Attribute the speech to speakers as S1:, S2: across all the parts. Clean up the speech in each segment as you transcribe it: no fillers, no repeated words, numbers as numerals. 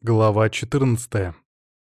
S1: Глава 14.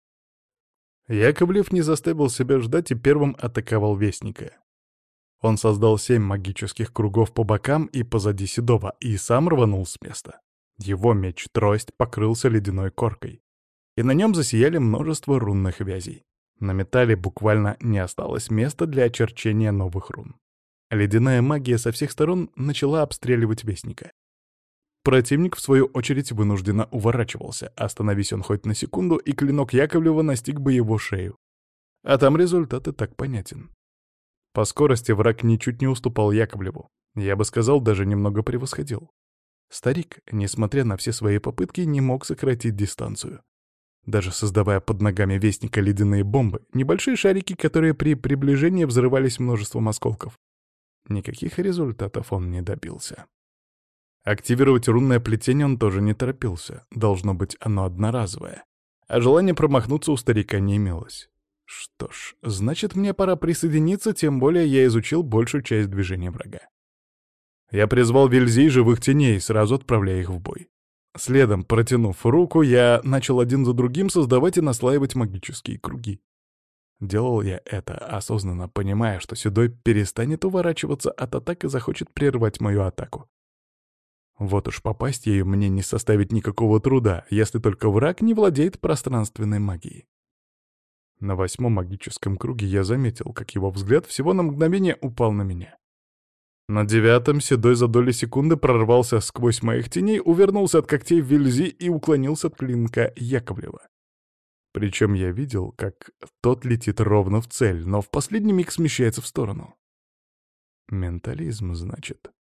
S1: Яковлев не заставил себя ждать и первым атаковал Вестника. Он создал 7 магических кругов по бокам и позади Седова и сам рванул с места. Его меч-трость покрылся ледяной коркой, и на нем засияли множество рунных вязей. На металле буквально не осталось места для очерчения новых рун. Ледяная магия со всех сторон начала обстреливать Вестника. Противник, в свою очередь, вынужденно уворачивался. Остановись он хоть на секунду, и клинок Яковлева настиг бы его шею. А там результат и так понятен. По скорости враг ничуть не уступал Яковлеву. Я бы сказал, даже немного превосходил. Старик, несмотря на все свои попытки, не мог сократить дистанцию. Даже создавая под ногами Вестника ледяные бомбы, небольшие шарики, которые при приближении взрывались множеством осколков. Никаких результатов он не добился. Активировать рунное плетение он тоже не торопился. Должно быть, оно одноразовое. А желания промахнуться у старика не имелось. Что ж, значит, мне пора присоединиться, тем более я изучил большую часть движения врага. Я призвал вельзи и живых теней, сразу отправляя их в бой. Следом, протянув руку, я начал один за другим создавать и наслаивать магические круги. Делал я это, осознанно понимая, что Седой перестанет уворачиваться от атак и захочет прервать мою атаку. Вот уж попасть ею мне не составит никакого труда, если только враг не владеет пространственной магией. На 8-м магическом круге я заметил, как его взгляд всего на мгновение упал на меня. На 9-м Седой за доли секунды прорвался сквозь моих теней, увернулся от когтей вельзи и уклонился от клинка Яковлева. Причем я видел, как тот летит ровно в цель, но в последний миг смещается в сторону. Ментализм, значит.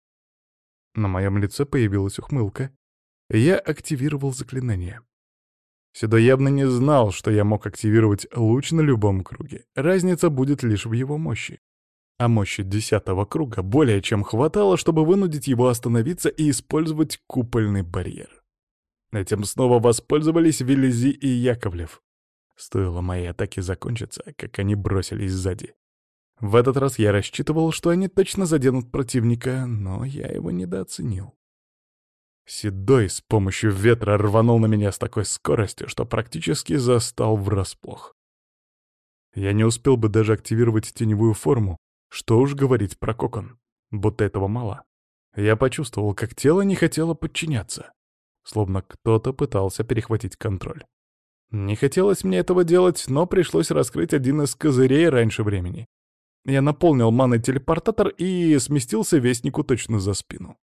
S1: На моем лице появилась ухмылка. Я активировал заклинание. Седой явно не знал, что я мог активировать луч на любом круге. Разница будет лишь в его мощи. А мощи 10-го круга более чем хватало, чтобы вынудить его остановиться и использовать купольный барьер. Этим снова воспользовались Вельзи и Яковлев. Стоило моей атаке закончиться, как они бросились сзади. В этот раз я рассчитывал, что они точно заденут противника, но я его недооценил. Седой с помощью ветра рванул на меня с такой скоростью, что практически застал врасплох. Я не успел бы даже активировать теневую форму, что уж говорить про кокон, будто этого мало. Я почувствовал, как тело не хотело подчиняться, словно кто-то пытался перехватить контроль. Не хотелось мне этого делать, но пришлось раскрыть один из козырей раньше времени. Я наполнил маной телепортатор и сместился Вестнику точно за спину.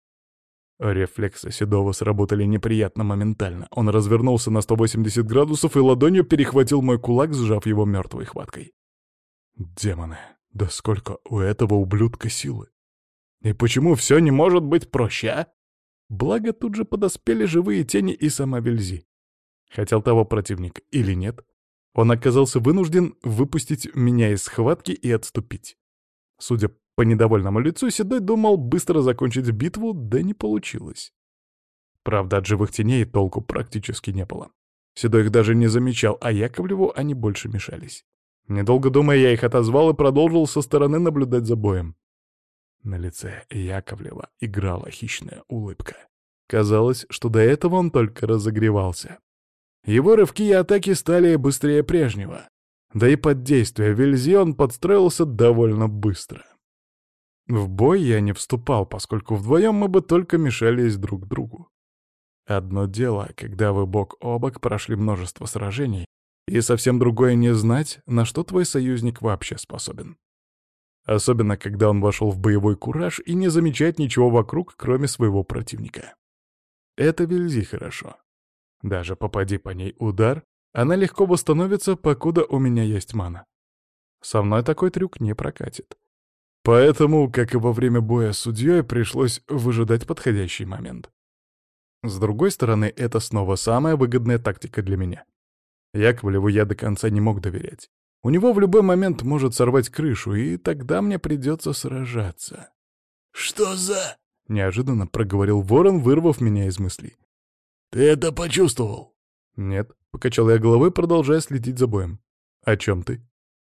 S1: Рефлексы Седова сработали неприятно моментально. Он развернулся на 180 градусов и ладонью перехватил мой кулак, сжав его мертвой хваткой. Демоны, да сколько у этого ублюдка силы! И почему все не может быть проще, а? Благо тут же подоспели живые тени и сама Вельзи. Хотел того противник или нет? Он оказался вынужден выпустить меня из схватки и отступить. Судя по недовольному лицу, Седой думал быстро закончить битву, да не получилось. Правда, от живых теней толку практически не было. Седой их даже не замечал, а Яковлеву они больше мешались. Недолго думая, я их отозвал и продолжил со стороны наблюдать за боем. На лице Яковлева играла хищная улыбка. Казалось, что до этого он только разогревался. Его рывки и атаки стали быстрее прежнего. Да и под действие Вельзи он подстроился довольно быстро. В бой я не вступал, поскольку вдвоем мы бы только мешались друг другу. Одно дело, когда вы бок о бок прошли множество сражений, и совсем другое не знать, на что твой союзник вообще способен. Особенно, когда он вошел в боевой кураж и не замечает ничего вокруг, кроме своего противника. Это Вельзи хорошо. Даже попади по ней удар, она легко восстановится, покуда у меня есть мана. Со мной такой трюк не прокатит. Поэтому, как и во время боя с судьей, пришлось выжидать подходящий момент. С другой стороны, это снова самая выгодная тактика для меня. Яковлеву я до конца не мог доверять. У него в любой момент может сорвать крышу, и тогда мне придется сражаться.
S2: «Что за...»
S1: — неожиданно проговорил ворон, вырвав меня из мыслей.
S2: «Ты это почувствовал?»
S1: «Нет», — покачал я головой, продолжая следить за боем. «О чем ты?»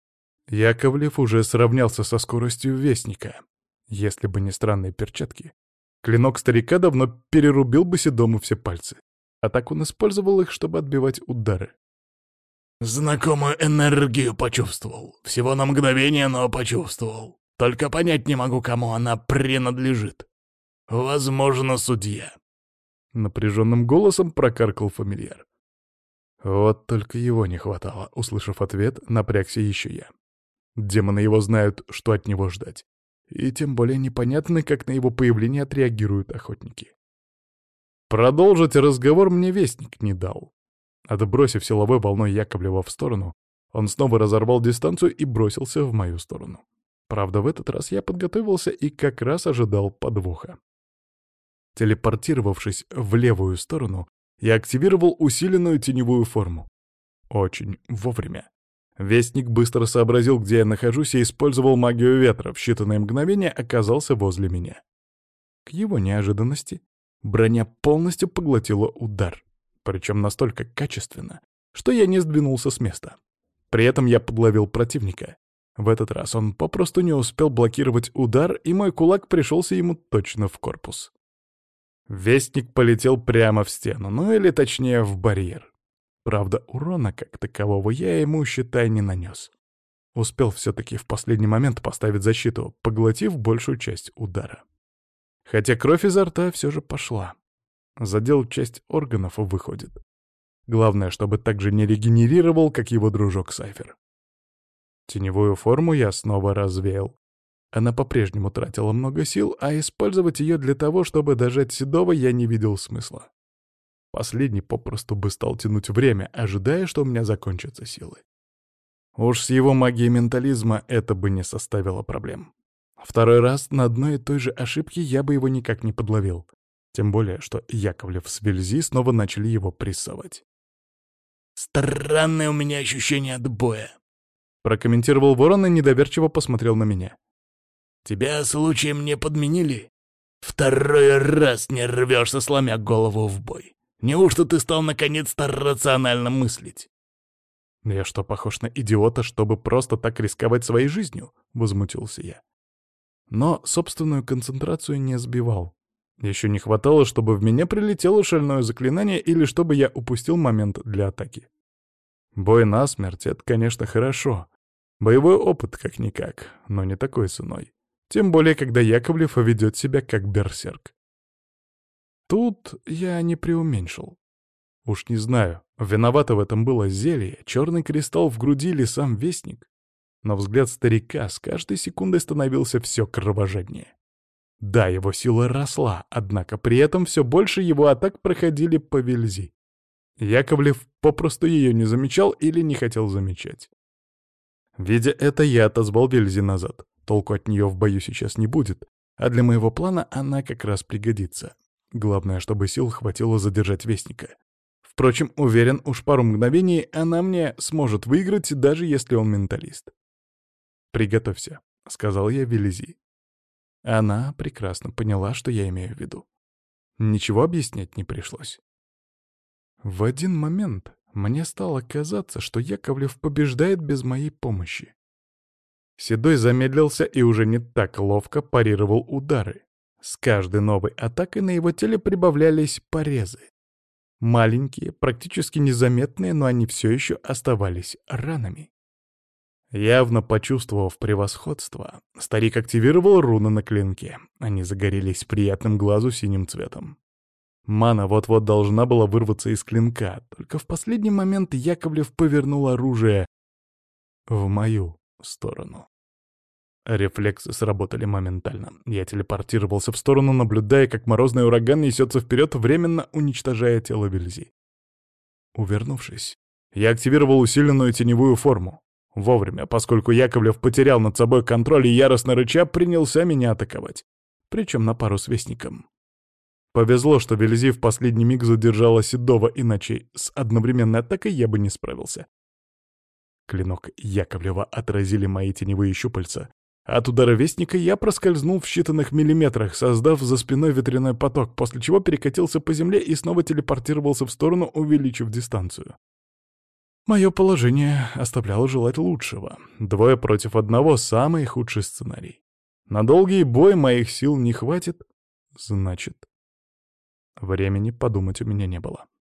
S1: Яковлев уже сравнялся со скоростью Вестника. Если бы не странные перчатки, клинок старика давно перерубил бы Седому все пальцы. а так он использовал их, чтобы отбивать удары.
S2: Знакомую энергию почувствовал. Всего на мгновение, но почувствовал. Только понять не могу, кому она принадлежит. Возможно, судья.
S1: Напряженным голосом прокаркал фамильяр. Вот только его не хватало. Услышав ответ, напрягся еще я. Демоны его знают, что от него ждать. И тем более непонятно, как на его появление отреагируют охотники. Продолжить разговор мне вестник не дал. Отбросив силовой волной Яковлева в сторону, он снова разорвал дистанцию и бросился в мою сторону. Правда, в этот раз я подготовился и как раз ожидал подвоха. Телепортировавшись в левую сторону, я активировал усиленную теневую форму. Очень вовремя. Вестник быстро сообразил, где я нахожусь, и использовал магию ветра. В считанные мгновения оказался возле меня. К его неожиданности броня полностью поглотила удар, причем настолько качественно, что я не сдвинулся с места. При этом я подловил противника. В этот раз он попросту не успел блокировать удар, и мой кулак пришелся ему точно в корпус. Вестник полетел прямо в стену, ну или точнее в барьер. Правда, урона как такового я ему, считай, не нанес. Успел все-таки в последний момент поставить защиту, поглотив большую часть удара. Хотя кровь изо рта все же пошла. Задел часть органов, выходит. Главное, чтобы так же не регенерировал, как его дружок Сайфер. Теневую форму я снова развеял. Она по-прежнему тратила много сил, а использовать ее для того, чтобы дожать Седова, я не видел смысла. Последний попросту бы стал тянуть время, ожидая, что у меня закончатся силы. Уж с его магией ментализма это бы не составило проблем. Второй раз на одной и той же ошибке я бы его никак не подловил. Тем более, что Яковлев с Вельзи снова начали его прессовать.
S2: «Странное у меня ощущение от боя»,
S1: — прокомментировал Ворон и недоверчиво посмотрел на меня.
S2: «Тебя случаем не подменили? Второй раз не рвешься, сломя голову в бой. Неужто ты стал наконец-то рационально мыслить?»
S1: «Я что, похож на идиота, чтобы просто так рисковать своей жизнью?» — возмутился я. Но собственную концентрацию не сбивал. Еще не хватало, чтобы в меня прилетело шальное заклинание или чтобы я упустил момент для атаки. Бой насмерть — это, конечно, хорошо. Боевой опыт как-никак, но не такой ценой. Тем более, когда Яковлев ведет себя как берсерк. Тут я не преуменьшил. Уж не знаю, виновато в этом было зелье, черный кристалл в груди или сам вестник. Но взгляд старика с каждой секундой становился все кровожаднее. Да, его сила росла, однако при этом все больше его атак проходили по Вельзи. Яковлев попросту ее не замечал или не хотел замечать. Видя это, я отозвал Вельзи назад. Толку от нее в бою сейчас не будет, а для моего плана она как раз пригодится. Главное, чтобы сил хватило задержать Вестника. Впрочем, уверен, уж пару мгновений она мне сможет выиграть, даже если он менталист. «Приготовься», — сказал я Вельзи. Она прекрасно поняла, что я имею в виду. Ничего объяснять не пришлось. В один момент мне стало казаться, что Яковлев побеждает без моей помощи. Седой замедлился и уже не так ловко парировал удары. С каждой новой атакой на его теле прибавлялись порезы. Маленькие, практически незаметные, но они все еще оставались ранами. Явно почувствовав превосходство, старик активировал руны на клинке. Они загорелись приятным глазу синим цветом. Мана вот-вот должна была вырваться из клинка, только в последний момент Яковлев повернул оружие в мою сторону. Рефлексы сработали моментально. Я телепортировался в сторону, наблюдая, как морозный ураган несется вперед, временно уничтожая тело Вельзи. Увернувшись, я активировал усиленную теневую форму. Вовремя, поскольку Яковлев потерял над собой контроль и яростно рыча принялся меня атаковать. Причем на пару с Вестником. Повезло, что Вельзи в последний миг задержала Седова, иначе с одновременной атакой я бы не справился. Клинок Яковлева отразили мои теневые щупальца. От удара Вестника я проскользнул в считанных миллиметрах, создав за спиной ветряной поток, после чего перекатился по земле и снова телепортировался в сторону, увеличив дистанцию. Мое положение оставляло желать лучшего. 2 против 1 — самый худший сценарий. На долгий бой моих сил не хватит, значит... Времени подумать у меня не было.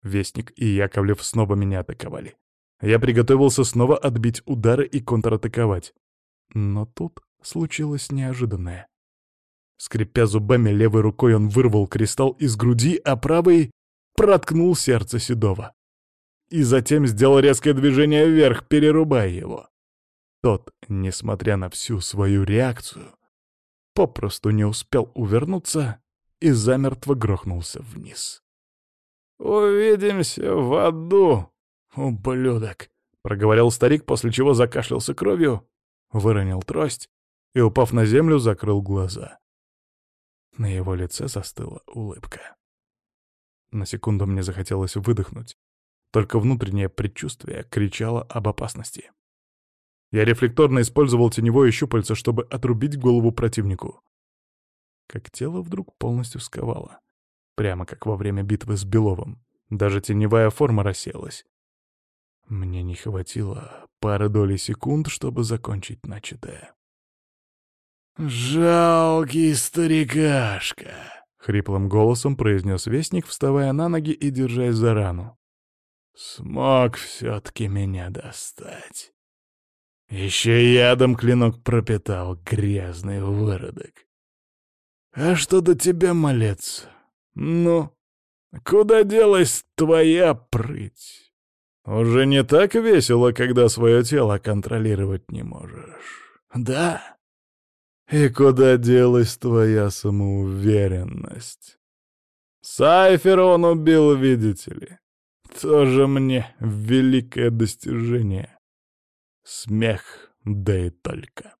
S1: Вестник и Яковлев снова меня атаковали. Я приготовился снова отбить удары и контратаковать. Но тут случилось неожиданное. Скрипя зубами, левой рукой он вырвал кристалл из груди, а правой проткнул сердце Седова. И затем сделал резкое движение вверх, перерубая его. Тот, несмотря на всю свою реакцию, попросту не успел увернуться и замертво грохнулся вниз. «Увидимся в аду, ублюдок!» — проговорил старик, после чего закашлялся кровью, выронил трость и, упав на землю, закрыл глаза. На его лице застыла улыбка. На секунду мне захотелось выдохнуть, только внутреннее предчувствие кричало об опасности. Я рефлекторно использовал теневое щупальце, чтобы отрубить голову противнику. Как тело вдруг полностью сковало. Прямо как во время битвы с Беловым. Даже теневая форма рассеялась. Мне не хватило пары долей секунд, чтобы закончить начатое.
S2: «Жалкий старикашка!» —
S1: хриплым голосом произнес Вестник, вставая на ноги и держась за рану.
S2: «Смог все-таки меня достать. Еще ядом клинок пропитал, грязный выродок. А что до тебя, малец? Ну, куда делась твоя прыть? Уже не так весело, когда свое тело контролировать не можешь, да? И куда делась твоя самоуверенность? Сайфера он убил, видите ли. Тоже мне великое достижение. Смех, да и только.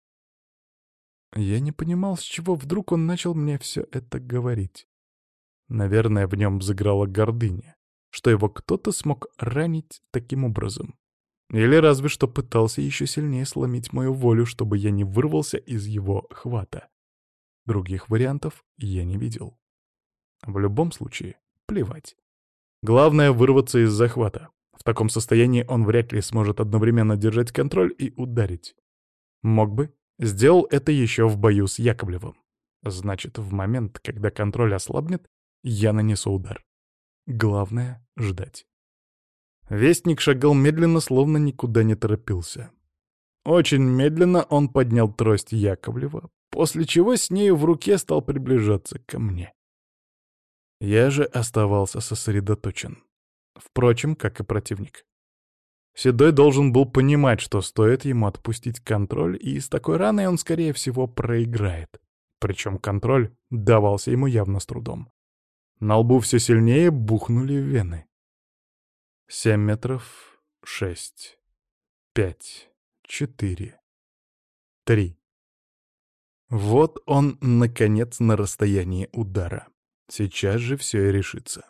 S1: Я не понимал, с чего вдруг он начал мне все это говорить. Наверное, в нем взыграла гордыня, что его кто-то смог ранить таким образом. Или разве что пытался еще сильнее сломить мою волю, чтобы я не вырвался из его хвата. Других вариантов я не видел. В любом случае, плевать. Главное — вырваться из захвата. В таком состоянии он вряд ли сможет одновременно держать контроль и ударить. Мог бы. Сделал это еще в бою с Яковлевым. Значит, в момент, когда контроль ослабнет, я нанесу удар. Главное — ждать. Вестник шагал медленно, словно никуда не торопился. Очень медленно он поднял трость Яковлева, после чего с нею в руке стал приближаться ко мне. Я же оставался сосредоточен. Впрочем, как и противник. Седой должен был понимать, что стоит ему отпустить контроль, и с такой раной он, скорее всего, проиграет. Причем контроль давался ему явно с трудом. На лбу все сильнее бухнули вены. 7 метров, 6, 5, 4, 3. Вот он, наконец, на расстоянии удара. Сейчас же все и решится.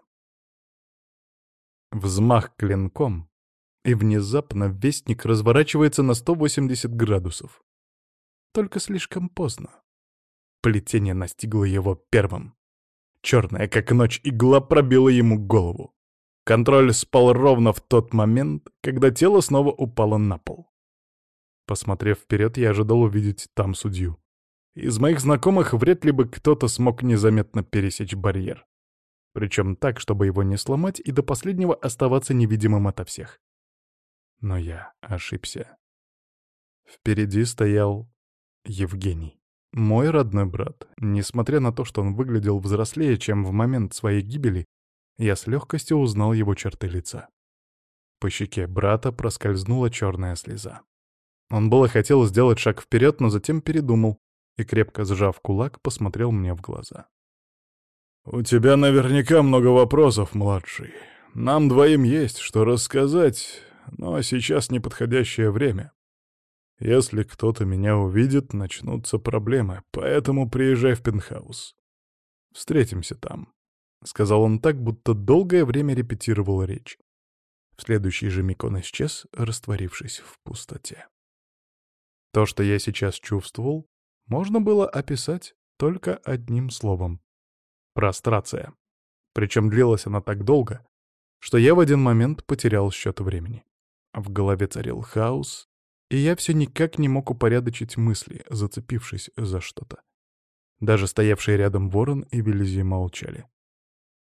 S1: Взмах клинком, и внезапно Вестник разворачивается на 180 градусов. Только слишком поздно. Плетение настигло его первым. Черная, как ночь, игла пробила ему голову. Контроль спал ровно в тот момент, когда тело снова упало на пол. Посмотрев вперед, я ожидал увидеть там судью. Из моих знакомых вряд ли бы кто-то смог незаметно пересечь барьер. Причем так, чтобы его не сломать и до последнего оставаться невидимым ото всех. Но я ошибся. Впереди стоял Евгений. Мой родной брат. Несмотря на то, что он выглядел взрослее, чем в момент своей гибели, я с легкостью узнал его черты лица. По щеке брата проскользнула черная слеза. Он было хотел сделать шаг вперед, но затем передумал и, крепко сжав кулак, посмотрел мне в глаза.
S2: «У тебя наверняка много вопросов, младший. Нам двоим есть что рассказать, но сейчас неподходящее время. Если кто-то меня увидит, начнутся проблемы, поэтому приезжай в пентхаус. Встретимся там», — сказал он так, будто долгое время репетировал речь. В следующий же миг он исчез, растворившись в пустоте. То, что я сейчас чувствовал, можно было описать только одним словом — прострация. Причем длилась она так долго, что я в один момент потерял счет времени. В голове царил хаос, и я все никак не мог упорядочить мысли, зацепившись за что-то. Даже стоявшие рядом Ворон и Вельзи молчали.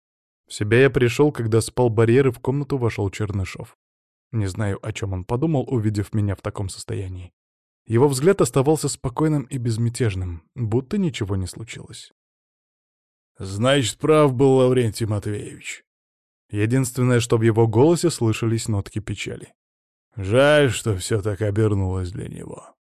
S1: В себя я пришел, когда спал барьер, и в комнату вошел Чернышов. Не знаю, о чем он подумал, увидев меня в таком состоянии. Его взгляд оставался спокойным и безмятежным, будто ничего не случилось.
S2: «Значит, прав был Лаврентий Матвеевич».
S1: Единственное, что в его голосе слышались нотки печали.
S2: «Жаль, что все так обернулось для него».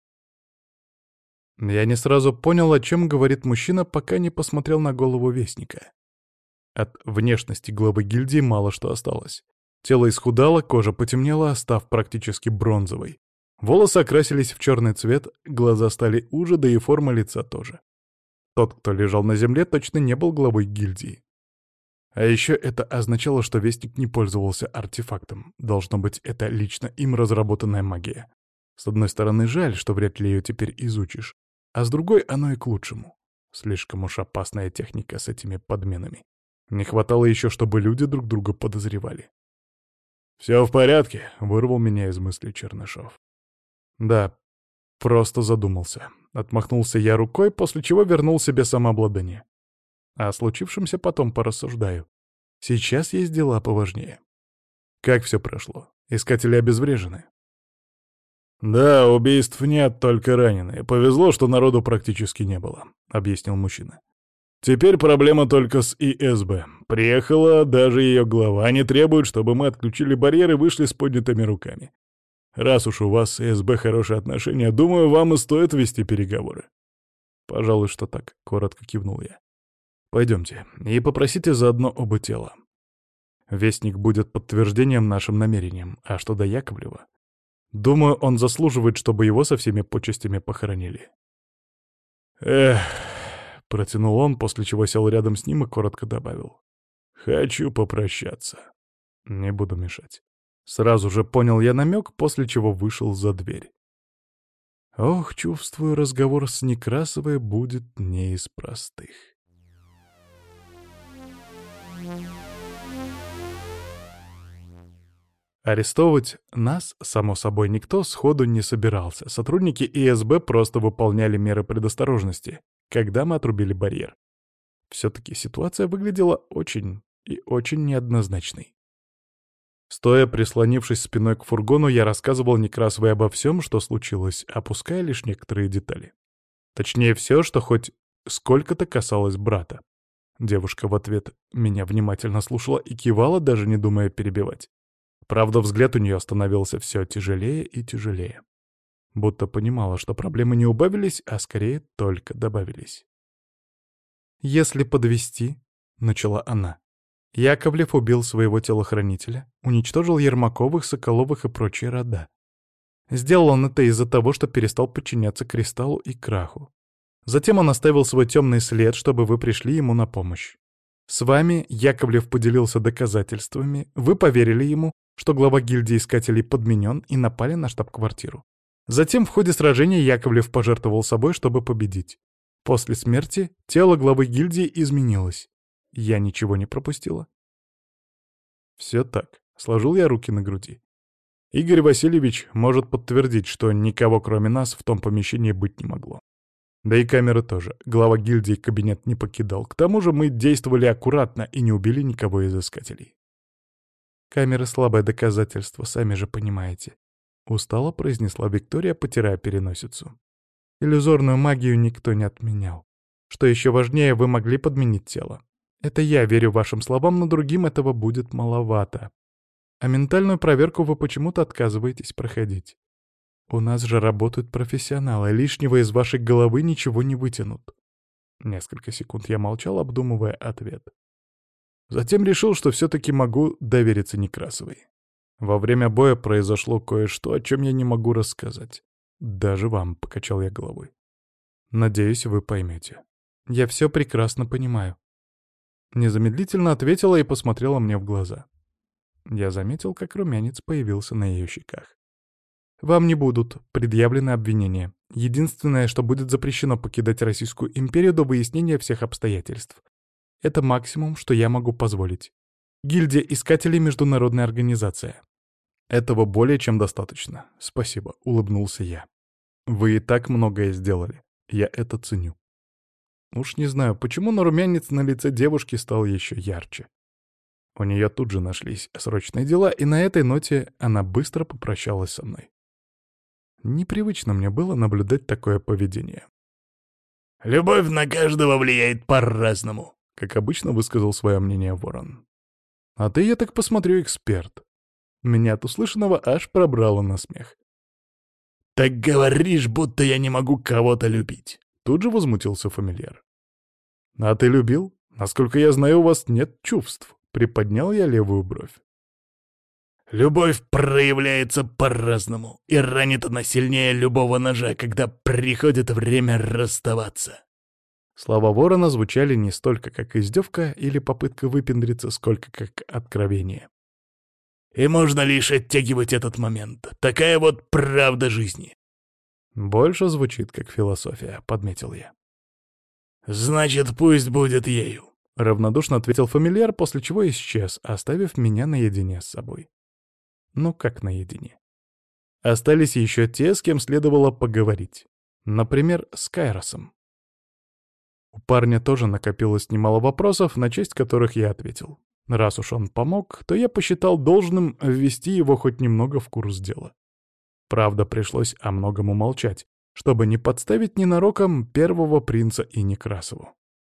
S1: Я не сразу понял, о чем говорит мужчина, пока не посмотрел на голову Вестника. От внешности главы гильдии мало что осталось. Тело исхудало, кожа потемнела, став практически бронзовой. Волосы окрасились в черный цвет, глаза стали уже, да и форма лица тоже. Тот, кто лежал на земле, точно не был главой гильдии. А еще это означало, что Вестник не пользовался артефактом. Должно быть, это лично им разработанная магия. С одной стороны, жаль, что вряд ли ее теперь изучишь, а с другой оно и к лучшему. Слишком уж опасная техника с этими подменами. Не хватало еще, чтобы люди друг друга подозревали.
S2: «Все в порядке?» — вырвал меня из мыслей Чернышов.
S1: Да, просто задумался. Отмахнулся я рукой, после чего вернул себе самообладание. О случившемся потом порассуждаю. Сейчас есть дела поважнее. Как все прошло? Искатели обезврежены?
S2: «Да, убийств нет, только раненые. Повезло, что народу практически не было», — объяснил мужчина. «Теперь проблема только с ИСБ. Приехала даже ее глава. Они требуют, чтобы мы отключили барьеры и вышли с поднятыми руками. Раз уж у вас с ИСБ хорошие отношения, думаю, вам и стоит вести переговоры».
S1: «Пожалуй, что так», — коротко кивнул я. «Пойдемте и попросите заодно оба тела. Вестник будет подтверждением нашим намерениям, а что до Яковлева? Думаю, он заслуживает, чтобы его со всеми почестями похоронили».
S2: «Эх», — протянул он, после чего сел рядом с ним и коротко добавил. «Хочу попрощаться».
S1: «Не буду мешать». Сразу же понял я намек, после чего вышел за дверь. Ох, чувствую, разговор с Некрасовой будет не из простых. Арестовывать нас, само собой, никто сходу не собирался. Сотрудники ИСБ просто выполняли меры предосторожности, когда мы отрубили барьер. Все-таки ситуация выглядела очень и очень неоднозначной. Стоя, прислонившись спиной к фургону, я рассказывал Некрасовой обо всем, что случилось, опуская лишь некоторые детали. Точнее, все, что хоть сколько-то касалось брата. Девушка в ответ меня внимательно слушала и кивала, даже не думая перебивать. Правда, взгляд у нее становился все тяжелее и тяжелее. Будто понимала, что проблемы не убавились, а скорее только добавились. «Если подвести, начала она, — Яковлев убил своего телохранителя, уничтожил Ермаковых, Соколовых и прочие рода. Сделал он это из-за того, что перестал подчиняться Кристаллу и Краху. Затем он оставил свой темный след, чтобы вы пришли ему на помощь. С вами Яковлев поделился доказательствами, вы поверили ему, что глава гильдии искателей подменен, и напали на штаб-квартиру. Затем в ходе сражения Яковлев пожертвовал собой, чтобы победить. После смерти тело главы гильдии изменилось. Я ничего не пропустила. Все так. Сложил я руки на груди. Игорь Васильевич может подтвердить, что никого кроме нас в том помещении быть не могло. Да и камеры тоже. Глава гильдии кабинет не покидал. К тому же мы действовали аккуратно и не убили никого из искателей. Камеры — слабое доказательство, сами же понимаете. Устало произнесла Виктория, потирая переносицу. Иллюзорную магию никто не отменял. Что еще важнее, вы могли подменить тело. Это я верю вашим словам, но другим этого будет маловато. А ментальную проверку вы почему-то отказываетесь проходить. У нас же работают профессионалы, лишнего из вашей головы ничего не вытянут. Несколько секунд я молчал, обдумывая ответ. Затем решил, что все-таки могу довериться Некрасовой. Во время боя произошло кое-что, о чем я не могу рассказать. Даже вам, — покачал я головой. Надеюсь, вы поймете. Я все прекрасно понимаю. Незамедлительно ответила и посмотрела мне в глаза. Я заметил, как румянец появился на ее щеках. Вам не будут предъявлены обвинения. Единственное, что будет запрещено покидать Российскую империю до выяснения всех обстоятельств. Это максимум, что я могу позволить. Гильдия Искателей — международная организация. Этого более чем достаточно. Спасибо, — улыбнулся я. Вы и так многое сделали. Я это ценю. Уж не знаю, почему, но румянец на лице девушки стал еще ярче. У нее тут же нашлись срочные дела, и на этой ноте она быстро попрощалась со мной. Непривычно мне было наблюдать такое поведение.
S2: «Любовь на каждого влияет по-разному»,
S1: — как обычно высказал свое мнение Ворон. «А ты, я так посмотрю, эксперт». Меня от услышанного аж пробрало на смех.
S2: «Так говоришь, будто я не могу кого-то любить».
S1: Тут же возмутился фамильяр. «А ты любил? Насколько я знаю, у вас нет чувств». Приподнял я левую бровь.
S2: «Любовь проявляется по-разному, и ранит она сильнее любого ножа, когда приходит время расставаться».
S1: Слова ворона звучали не столько как издевка или попытка выпендриться, сколько как откровение.
S2: «И можно лишь оттягивать этот момент. Такая вот правда жизни».
S1: «Больше звучит как философия», — подметил я.
S2: «Значит, пусть будет ею»,
S1: — равнодушно ответил фамильяр, после чего исчез, оставив меня наедине с собой. Ну как наедине? Остались еще те, с кем следовало поговорить. Например, с Кайросом. У парня тоже накопилось немало вопросов, на честь которых я ответил. Раз уж он помог, то я посчитал должным ввести его хоть немного в курс дела. Правда, пришлось о многом умолчать, чтобы не подставить ненароком первого принца и Некрасову.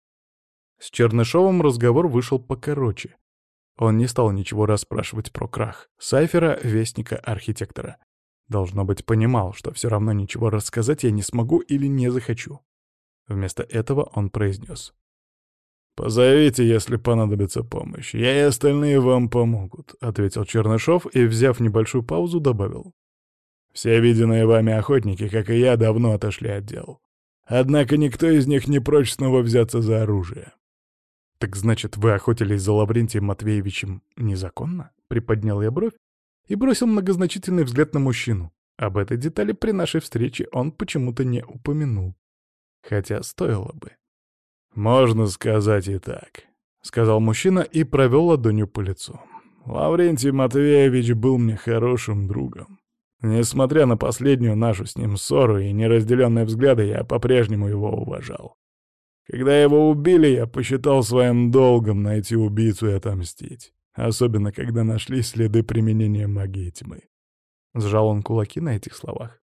S1: С Чернышовым разговор вышел покороче. Он не стал ничего расспрашивать про крах Сайфера, вестника архитектора. Должно быть, понимал, что все равно ничего рассказать я не смогу или не захочу. Вместо этого он произнес.
S2: «Позовите, если понадобится помощь. Я и остальные вам помогут», — ответил Чернышов и, взяв небольшую паузу, добавил. «Все виденные вами охотники, как и я, давно отошли от дел. Однако никто из них не прочь снова взяться за оружие».
S1: «Так значит, вы охотились за Лаврентием Матвеевичем незаконно?» — приподнял я бровь и бросил многозначительный взгляд на мужчину. Об этой детали при нашей встрече он почему-то не упомянул. Хотя стоило бы.
S2: «Можно сказать и так», — сказал мужчина и провел ладонью по лицу. «Лаврентий Матвеевич был мне хорошим другом. Несмотря на последнюю нашу с ним ссору и неразделенные взгляды, я по-прежнему его уважал. Когда его убили, я посчитал своим долгом найти убийцу и отомстить. Особенно, когда нашли следы применения магии тьмы».
S1: Сжал он кулаки на этих словах.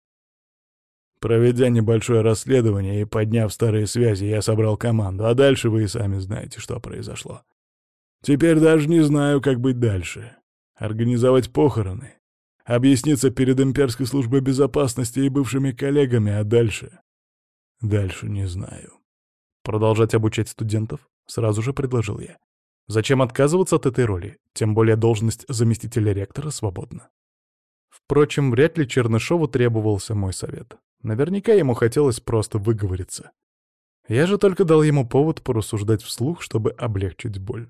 S2: «Проведя небольшое расследование и подняв старые связи, я собрал команду, а дальше вы и сами знаете, что произошло. Теперь даже не знаю, как быть дальше. Организовать похороны, объясниться перед имперской службой безопасности и бывшими коллегами, а дальше... Дальше не знаю».
S1: «Продолжать обучать студентов?» — сразу же предложил я. «Зачем отказываться от этой роли? Тем более должность заместителя ректора свободна». Впрочем, вряд ли Чернышову требовался мой совет. Наверняка ему хотелось просто выговориться. Я же только дал ему повод порассуждать вслух, чтобы облегчить боль.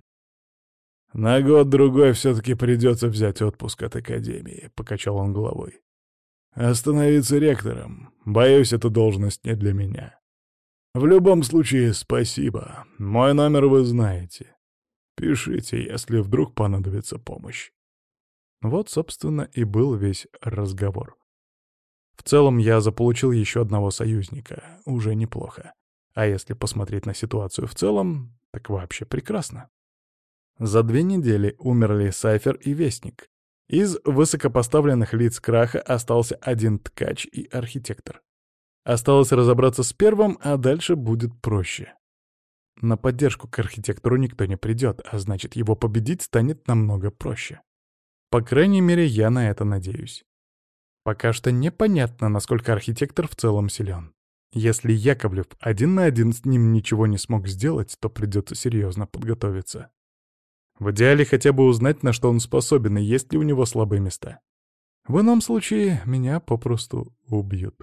S2: «На год-другой все-таки придется взять отпуск от академии», — покачал он головой. «Остановиться ректором. Боюсь, эта должность не для меня. В любом случае, спасибо. Мой номер вы знаете. Пишите, если вдруг понадобится помощь».
S1: Вот, собственно, и был весь разговор. В целом, я заполучил еще одного союзника. Уже неплохо. А если посмотреть на ситуацию в целом, так вообще прекрасно. За 2 недели умерли Сайфер и Вестник. Из высокопоставленных лиц краха остался один ткач и архитектор. Осталось разобраться с первым, а дальше будет проще. На поддержку к архитектору никто не придет, а значит, его победить станет намного проще. По крайней мере, я на это надеюсь. Пока что непонятно, насколько архитектор в целом силен. Если Яковлев 1 на 1 с ним ничего не смог сделать, то придется серьезно подготовиться. В идеале хотя бы узнать, на что он способен и есть ли у него слабые места. В ином случае меня попросту убьют.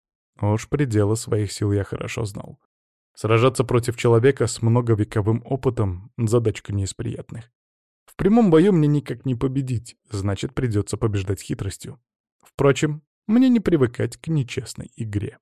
S1: Уж пределы своих сил я хорошо знал. Сражаться против человека с многовековым опытом — задачка не из приятных. В прямом бою мне никак не победить, значит, придется побеждать хитростью. Впрочем, мне не привыкать к нечестной игре.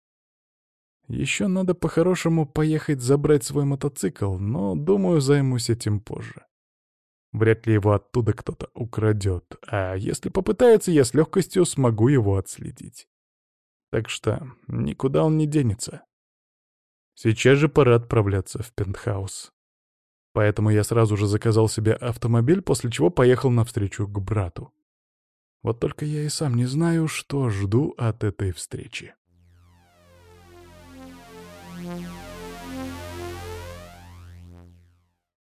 S1: Еще надо по-хорошему поехать забрать свой мотоцикл, но, думаю, займусь этим позже. Вряд ли его оттуда кто-то украдет, а если попытается, я с легкостью смогу его отследить. Так что никуда он не денется. Сейчас же пора отправляться в пентхаус. Поэтому я сразу же заказал себе автомобиль, после чего поехал навстречу к брату. Вот только я и сам не знаю, что жду от этой встречи.